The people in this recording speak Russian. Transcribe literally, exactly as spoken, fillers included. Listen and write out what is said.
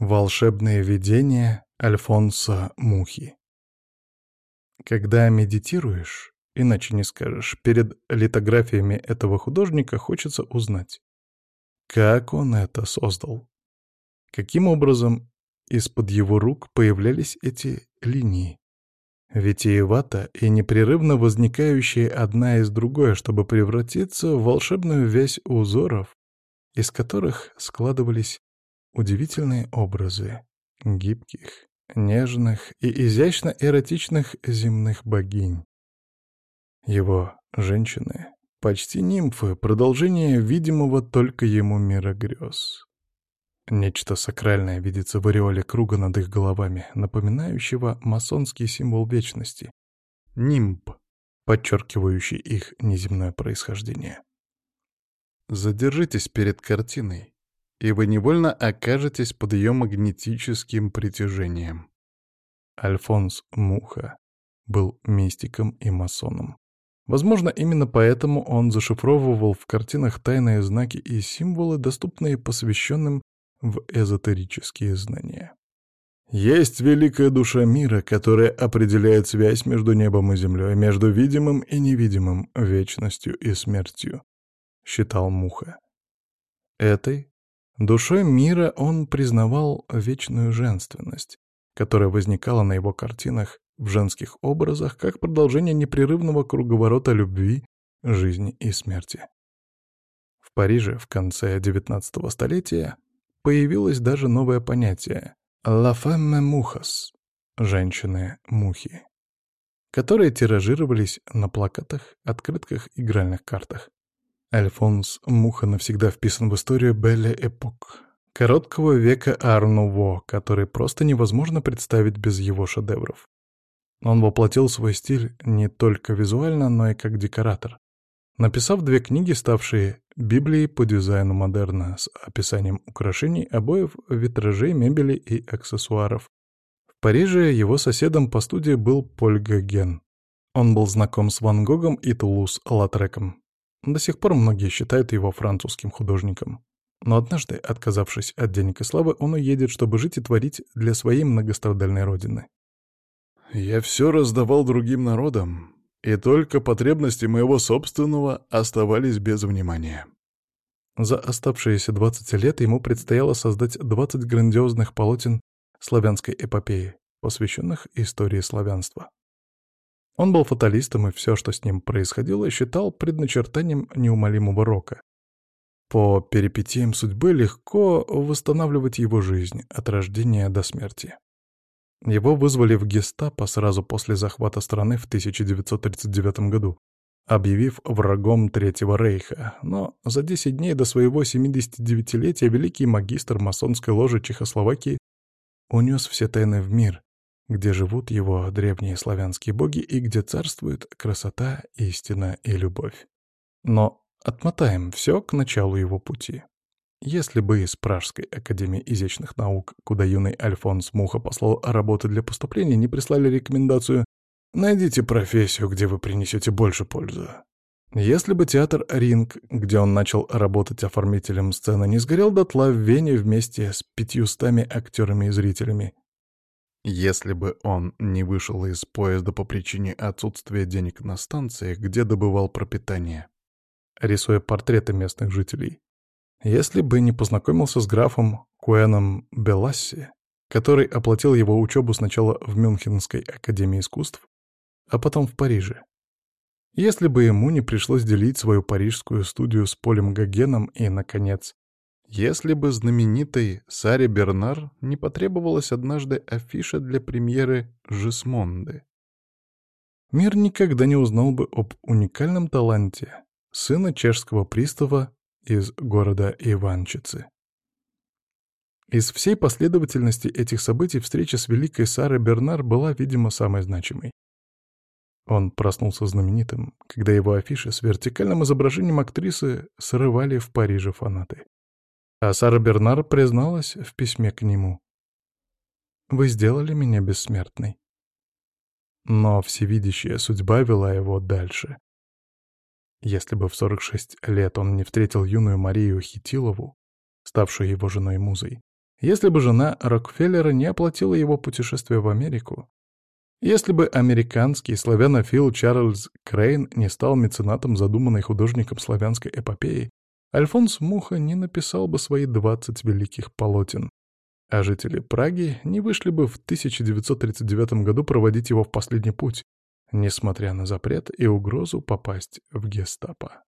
Волшебные видения Альфонса Мухи. Когда медитируешь, иначе не скажешь, перед литографиями этого художника хочется узнать, как он это создал. Каким образом из-под его рук появлялись эти линии, витиевато и непрерывно возникающие одна из другой, чтобы превратиться в волшебную вязь узоров, из которых складывались удивительные образы гибких, нежных и изящно эротичных земных богинь. Его женщины — почти нимфы, продолжение видимого только ему мира грез. Нечто сакральное видится в ореоле круга над их головами, напоминающего масонский символ вечности — нимб, подчеркивающий их неземное происхождение. Задержитесь перед картиной, и вы невольно окажетесь под ее магнетическим притяжением. Альфонс Муха был мистиком и масоном. Возможно, именно поэтому он зашифровывал в картинах тайные знаки и символы, доступные посвященным в эзотерические знания. Есть великая душа мира, которая определяет связь между небом и землей, между видимым и невидимым, вечностью и смертью, считал Муха. Этой душой мира он признавал вечную женственность, которая возникала на его картинах в женских образах как продолжение непрерывного круговорота любви, жизни и смерти. В Париже в конце девятнадцатого столетия появилось даже новое понятие «la femme mouches» — «женщины-мухи», которые тиражировались на плакатах, открытках, игральных картах. Альфонс Муха навсегда вписан в историю Белле Эпок, короткого века Ар-Нуво, который просто невозможно представить без его шедевров. Он воплотил свой стиль не только визуально, но и как декоратор, написав две книги, ставшие Библией по дизайну модерна, с описанием украшений, обоев, витражей, мебели и аксессуаров. В Париже его соседом по студии был Поль Гоген. Он был знаком с Ван Гогом и Тулус-Латреком. До сих пор многие считают его французским художником. Но однажды, отказавшись от денег и славы, он уедет, чтобы жить и творить для своей многострадальной родины. «Я все раздавал другим народам, и только потребности моего собственного оставались без внимания». За оставшиеся двадцать лет ему предстояло создать двадцать грандиозных полотен славянской эпопеи, посвященных истории славянства. Он был фаталистом, и все, что с ним происходило, считал предначертанием неумолимого рока. По перипетиям судьбы легко восстанавливать его жизнь от рождения до смерти. Его вызвали в гестапо сразу после захвата страны в тысяча девятьсот тридцать девятом году, объявив врагом Третьего рейха, но за десять дней до своего семидесятидевятилетия великий магистр масонской ложи Чехословакии унес все тайны в мир, где живут его древние славянские боги и где царствует красота, истина и любовь. Но отмотаем все к началу его пути. Если бы из Пражской академии изящных наук, куда юный Альфонс Муха послал работы для поступления, не прислали рекомендацию «Найдите профессию, где вы принесете больше пользы». Если бы театр «Ринг», где он начал работать оформителем сцены, не сгорел дотла в Вене вместе с пятьюстами актерами и зрителями, если бы он не вышел из поезда по причине отсутствия денег на станциях, где добывал пропитание, рисуя портреты местных жителей, если бы не познакомился с графом Куэном Беласси, который оплатил его учебу сначала в Мюнхенской академии искусств, а потом в Париже, если бы ему не пришлось делить свою парижскую студию с Полем Гогеном и, наконец, если бы знаменитой Саре Бернар не потребовалась однажды афиша для премьеры «Жизмонды», мир никогда не узнал бы об уникальном таланте сына чешского пристава из города Иванчицы. Из всей последовательности этих событий встреча с великой Сарой Бернар была, видимо, самой значимой. Он проснулся знаменитым, когда его афиши с вертикальным изображением актрисы срывали в Париже фанаты. А Сара Бернар призналась в письме к нему: «Вы сделали меня бессмертной». Но всевидящая судьба вела его дальше. Если бы в сорок шесть лет он не встретил юную Марию Хитилову, ставшую его женой и музой, Если бы жена Рокфеллера не оплатила его путешествие в Америку, если бы американский славянофил Чарльз Крейн не стал меценатом задуманной художником славянской эпопеи, Альфонс Муха не написал бы свои двадцать великих полотен, а жители Праги не вышли бы в тысяча девятьсот тридцать девятом году проводить его в последний путь, несмотря на запрет и угрозу попасть в гестапо.